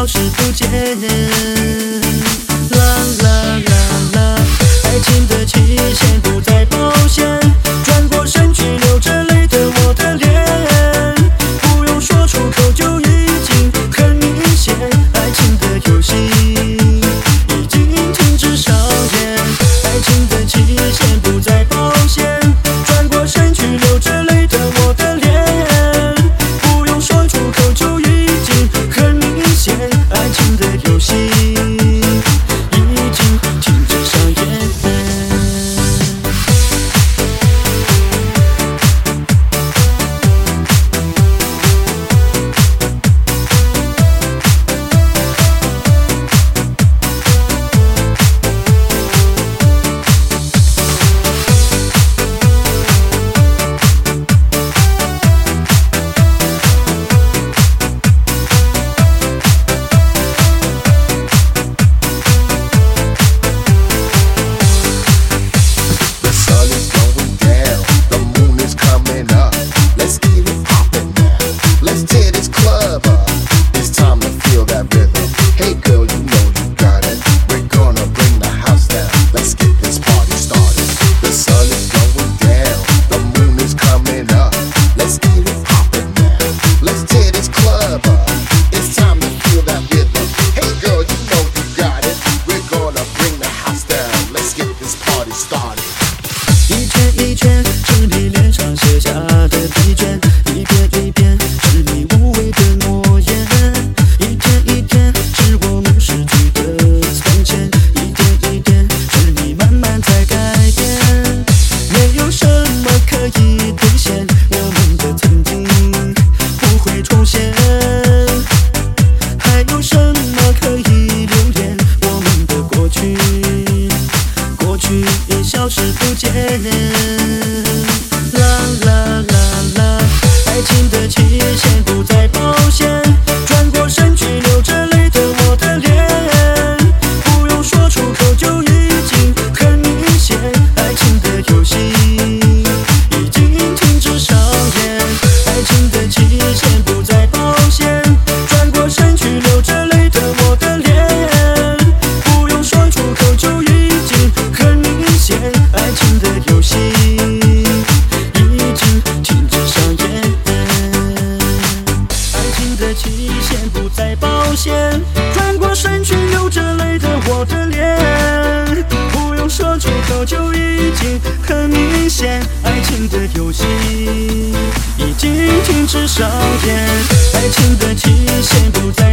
失不见。啦啦啦啦，爱情的期限不再保鲜，转过身去流着泪的我的脸，不用说出口就已经很明显，爱情的游戏已经停止上演，爱情的期限不再保鲜，转过身去流着泪的我的脸，不用说出口就已经很明显，爱情的游戏已经停止上演。一圈一圈是你脸上写下的疲倦，一遍一遍是你无谓的诺言，一天一天是我们失去的从前，一点一点是你慢慢在改变，没有什么可以兑现，我们的曾经不会重现，还有什么可以留恋，我们的过去过去已消失不见。啦啦啦啦，爱情的期限不再保鲜，转过身去流着泪的我的脸，不用说出口就已经很明显，爱情的游戏已经停止上演，爱情的期限不再保鲜，转过身去流着泪的我的脸，不用说出口就已经很明显，爱情的游戏已经停止上演，爱情的期限不再保鲜，转过身去流着泪的我的脸，不用说出口就已经很明显，爱情的游戏已经停止上演，爱情的期限不再